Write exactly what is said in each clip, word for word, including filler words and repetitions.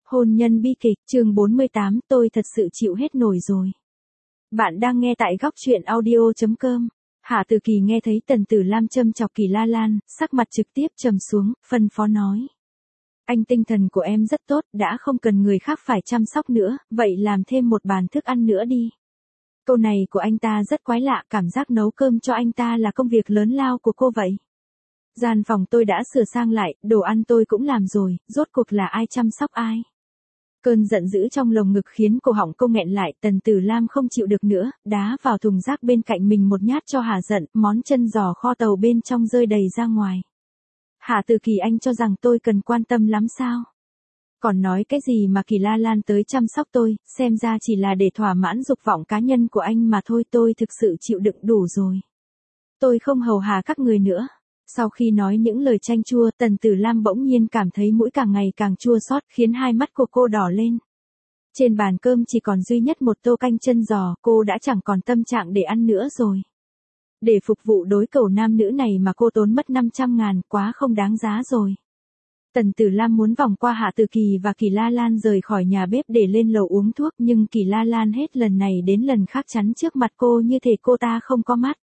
Hôn nhân bi kịch, chương bốn mươi tám, tôi thật sự chịu hết nổi rồi. Bạn đang nghe tại góc truyện audio chấm com. Hạ Từ Kỳ nghe thấy Tần Tử Lam châm chọc Kỳ La Lan, sắc mặt trực tiếp trầm xuống, phân phó nói. Anh tinh thần của em rất tốt, đã không cần người khác phải chăm sóc nữa, vậy làm thêm một bàn thức ăn nữa đi. Câu này của anh ta rất quái lạ, cảm giác nấu cơm cho anh ta là công việc lớn lao của cô vậy. Gian phòng tôi đã sửa sang lại, đồ ăn tôi cũng làm rồi, rốt cuộc là ai chăm sóc ai. Cơn giận dữ trong lồng ngực khiến cổ họng cô nghẹn lại, Tần Tử Lam không chịu được nữa, đá vào thùng rác bên cạnh mình một nhát cho hả giận, món chân giò kho tàu bên trong rơi đầy ra ngoài. Hạ Từ Kỳ, anh cho rằng tôi cần quan tâm lắm sao? Còn nói cái gì mà Kỳ La Lan tới chăm sóc tôi, xem ra chỉ là để thỏa mãn dục vọng cá nhân của anh mà thôi, tôi thực sự chịu đựng đủ rồi. Tôi không hầu hạ các người nữa. Sau khi nói những lời chanh chua, Tần Tử Lam bỗng nhiên cảm thấy mũi càng ngày càng chua xót, khiến hai mắt của cô đỏ lên. Trên bàn cơm chỉ còn duy nhất một tô canh chân giò, cô đã chẳng còn tâm trạng để ăn nữa rồi. Để phục vụ đối cầu nam nữ này mà cô tốn mất năm trăm ngàn, quá không đáng giá rồi. Tần Tử Lam muốn vòng qua Hạ Từ Kỳ và Kỳ La Lan rời khỏi nhà bếp để lên lầu uống thuốc, nhưng Kỳ La Lan hết lần này đến lần khác chắn trước mặt cô như thể cô ta không có mắt.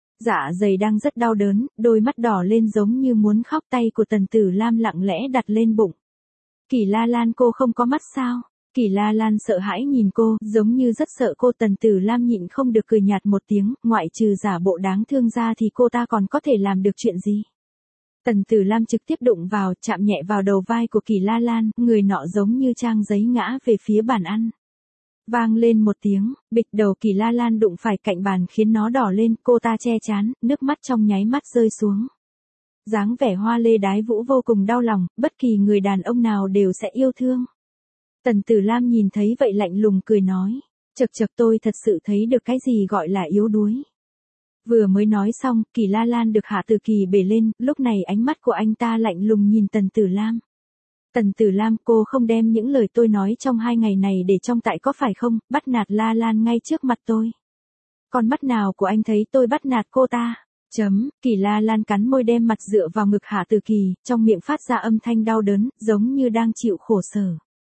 Dạ dày đang rất đau đớn, đôi mắt đỏ lên giống như muốn khóc, tay của Tần Tử Lam lặng lẽ đặt lên bụng. Kỳ La Lan, cô không có mắt sao? Kỳ La Lan sợ hãi nhìn cô, giống như rất sợ cô. Tần Tử Lam nhịn không được cười nhạt một tiếng, ngoại trừ giả bộ đáng thương ra thì cô ta còn có thể làm được chuyện gì? Tần Tử Lam trực tiếp đụng vào, chạm nhẹ vào đầu vai của Kỳ La Lan, người nọ giống như trang giấy ngã về phía bàn ăn. Vang lên một tiếng, bịch, đầu Kỳ La Lan đụng phải cạnh bàn khiến nó đỏ lên, cô ta che trán, nước mắt trong nháy mắt rơi xuống. Dáng vẻ hoa lê đái vũ vô cùng đau lòng, bất kỳ người đàn ông nào đều sẽ yêu thương. Tần Tử Lam nhìn thấy vậy lạnh lùng cười nói, chậc chậc, tôi thật sự thấy được cái gì gọi là yếu đuối. Vừa mới nói xong, Kỳ La Lan được Hạ Từ Kỳ bế lên, lúc này ánh mắt của anh ta lạnh lùng nhìn Tần Tử Lam. Tần Tử Lam, cô không đem những lời tôi nói trong hai ngày này để trong tại có phải không, bắt nạt La Lan ngay trước mặt tôi. Con mắt nào của anh thấy tôi bắt nạt cô ta? Chấm, Kỳ La Lan cắn môi đem mặt dựa vào ngực Hạ Từ Kỳ, trong miệng phát ra âm thanh đau đớn, giống như đang chịu khổ sở.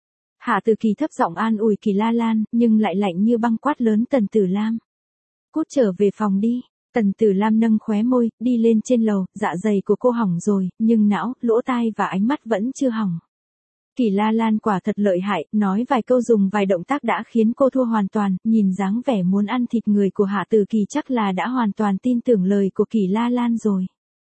Hạ Từ Kỳ thấp giọng an ủi Kỳ La Lan, nhưng lại lạnh như băng quát lớn Tần Tử Lam. Cút trở về phòng đi. Tần Tử Lam nâng khóe môi, đi lên trên lầu, dạ dày của cô hỏng rồi, nhưng não, lỗ tai và ánh mắt vẫn chưa hỏng. Kỳ La Lan quả thật lợi hại, nói vài câu dùng vài động tác đã khiến cô thua hoàn toàn, nhìn dáng vẻ muốn ăn thịt người của Hạ Từ Kỳ chắc là đã hoàn toàn tin tưởng lời của Kỳ La Lan rồi.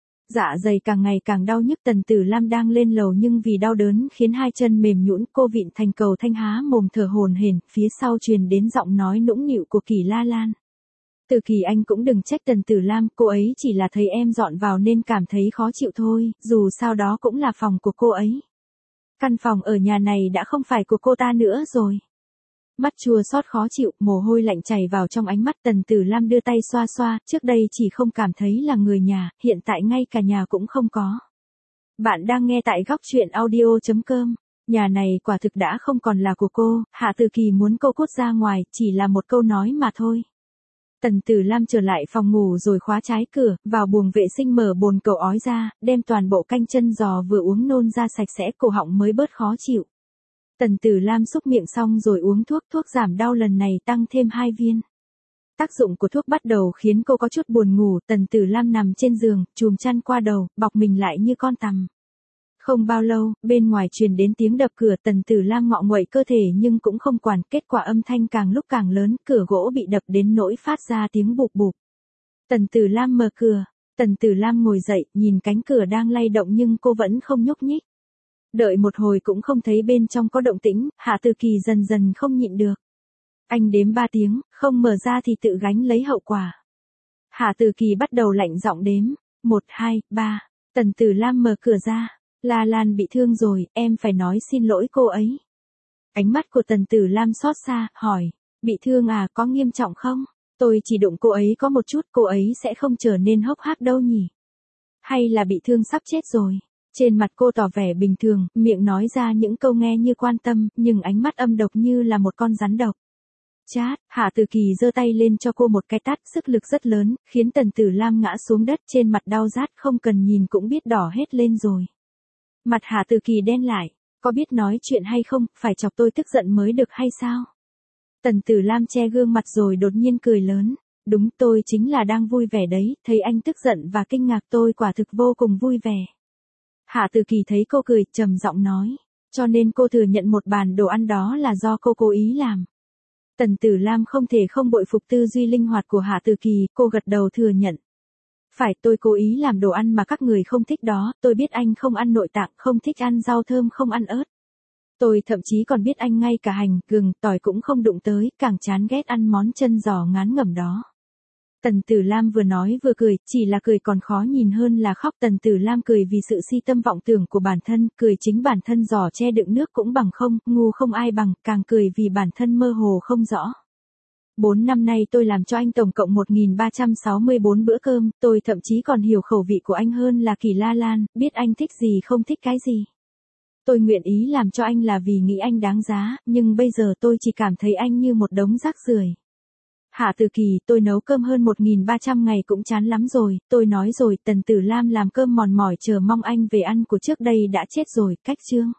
Dạ dày càng ngày càng đau nhức, Tần Tử Lam đang lên lầu nhưng vì đau đớn khiến hai chân mềm nhũn, cô vịn thành cầu thanh há mồm thở hổn hển, phía sau truyền đến giọng nói nũng nịu của Kỳ La Lan. Từ Kỳ, anh cũng đừng trách Tần Tử Lam, cô ấy chỉ là thấy em dọn vào nên cảm thấy khó chịu thôi, dù sao đó cũng là phòng của cô ấy. Căn phòng ở nhà này đã không phải của cô ta nữa rồi. Mắt chua xót khó chịu, mồ hôi lạnh chảy vào trong ánh mắt. Tần Tử Lam đưa tay xoa xoa, trước đây chỉ không cảm thấy là người nhà, hiện tại ngay cả nhà cũng không có. Bạn đang nghe tại góc truyện audio chấm com. Nhà này quả thực đã không còn là của cô, Hạ Từ Kỳ muốn cô cút ra ngoài, chỉ là một câu nói mà thôi. Tần Tử Lam trở lại phòng ngủ rồi khóa trái cửa, vào buồng vệ sinh mở bồn cầu ói ra, đem toàn bộ canh chân giò vừa uống nôn ra sạch sẽ, cổ họng mới bớt khó chịu. Tần Tử Lam xúc miệng xong rồi uống thuốc, thuốc giảm đau lần này tăng thêm hai viên. Tác dụng của thuốc bắt đầu khiến cô có chút buồn ngủ, Tần Tử Lam nằm trên giường, chùm chăn qua đầu, bọc mình lại như con tằm. Không bao lâu, bên ngoài truyền đến tiếng đập cửa, Tần Tử Lam ngọ nguậy cơ thể nhưng cũng không quản, kết quả âm thanh càng lúc càng lớn, cửa gỗ bị đập đến nỗi phát ra tiếng bụp bụp. Tần Tử Lam mở cửa, Tần Tử Lam ngồi dậy, nhìn cánh cửa đang lay động nhưng cô vẫn không nhúc nhích. Đợi một hồi cũng không thấy bên trong có động tĩnh, Hạ Từ Kỳ dần dần không nhịn được. Anh đếm ba tiếng, không mở ra thì tự gánh lấy hậu quả. Hạ Từ Kỳ bắt đầu lạnh giọng đếm, một, hai, ba, Tần Tử Lam mở cửa ra. La Lan bị thương rồi, em phải nói xin lỗi cô ấy. Ánh mắt của Tần Tử Lam xót xa, hỏi, bị thương à, có nghiêm trọng không? Tôi chỉ đụng cô ấy có một chút, cô ấy sẽ không trở nên hốc hác đâu nhỉ? Hay là bị thương sắp chết rồi? Trên mặt cô tỏ vẻ bình thường, miệng nói ra những câu nghe như quan tâm, nhưng ánh mắt âm độc như là một con rắn độc. Chát, Hạ Từ Kỳ giơ tay lên cho cô một cái tát, sức lực rất lớn, khiến Tần Tử Lam ngã xuống đất, trên mặt đau rát, không cần nhìn cũng biết đỏ hết lên rồi. Mặt Hạ Từ Kỳ đen lại, Có biết nói chuyện hay không, phải chọc tôi tức giận mới được hay sao? Tần Tử Lam che gương mặt rồi đột nhiên cười lớn. Đúng, tôi chính là đang vui vẻ đấy, thấy anh tức giận và kinh ngạc tôi quả thực vô cùng vui vẻ. Hạ Từ Kỳ thấy cô cười, trầm giọng nói. Cho nên cô thừa nhận một bàn đồ ăn đó là do cô cố ý làm. Tần Tử Lam không thể không bội phục tư duy linh hoạt của Hạ Từ Kỳ, cô gật đầu thừa nhận. Phải, tôi cố ý làm đồ ăn mà các người không thích đó, tôi biết anh không ăn nội tạng, không thích ăn rau thơm, không ăn ớt. Tôi thậm chí còn biết anh ngay cả hành, gừng, tỏi cũng không đụng tới, càng chán ghét ăn món chân giò ngán ngẩm đó. Tần Tử Lam vừa nói vừa cười, chỉ là cười còn khó nhìn hơn là khóc. Tần Tử Lam cười vì sự si tâm vọng tưởng của bản thân, cười chính bản thân giò che đựng nước cũng bằng không, ngu không ai bằng, càng cười vì bản thân mơ hồ không rõ. Bốn năm nay tôi làm cho anh tổng cộng một nghìn ba trăm sáu mươi bốn bữa cơm, tôi thậm chí còn hiểu khẩu vị của anh hơn là Kỳ La Lan, biết anh thích gì không thích cái gì. Tôi nguyện ý làm cho anh là vì nghĩ anh đáng giá, nhưng bây giờ tôi chỉ cảm thấy anh như một đống rác rưởi. Hạ Từ Kỳ, tôi nấu cơm hơn một nghìn ba trăm ngày cũng chán lắm rồi, tôi nói rồi, Tần Tử Lam làm cơm mòn mỏi chờ mong anh về ăn của trước đây đã chết rồi, cách chương.